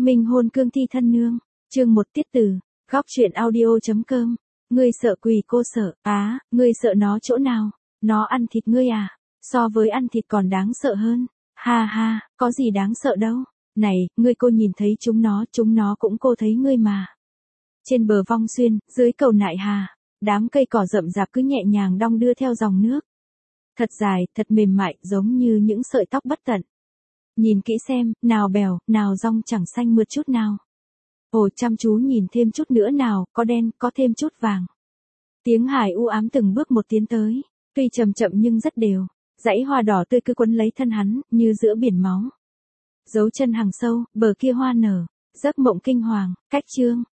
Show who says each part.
Speaker 1: Minh hôn cương thi thân nương. Chương 1 tiết từ. Góc truyện audio.com. Ngươi sợ quỷ cô sợ. Á, ngươi sợ nó chỗ nào? Nó ăn thịt ngươi à? So với ăn thịt còn đáng sợ hơn. Ha ha, có gì đáng sợ đâu. Này, ngươi cô nhìn thấy chúng nó cũng cô thấy ngươi mà. Trên bờ Vong Xuyên, dưới cầu Nại Hà, đám cây cỏ rậm rạp cứ nhẹ nhàng đong đưa theo dòng nước. Thật dài, thật mềm mại, giống như những sợi tóc bất tận. Nhìn kỹ xem, nào bèo, nào rong chẳng xanh mượt chút nào. Ồ, chăm chú nhìn thêm chút nữa nào, có đen, có thêm chút vàng. Tiếng hài u ám từng bước một tiến tới, tuy chậm chậm nhưng rất đều. Dãy hoa đỏ tươi cứ quấn lấy thân hắn, như giữa biển máu. Dấu chân hàng sâu, bờ kia hoa nở, giấc mộng kinh hoàng, cách chương.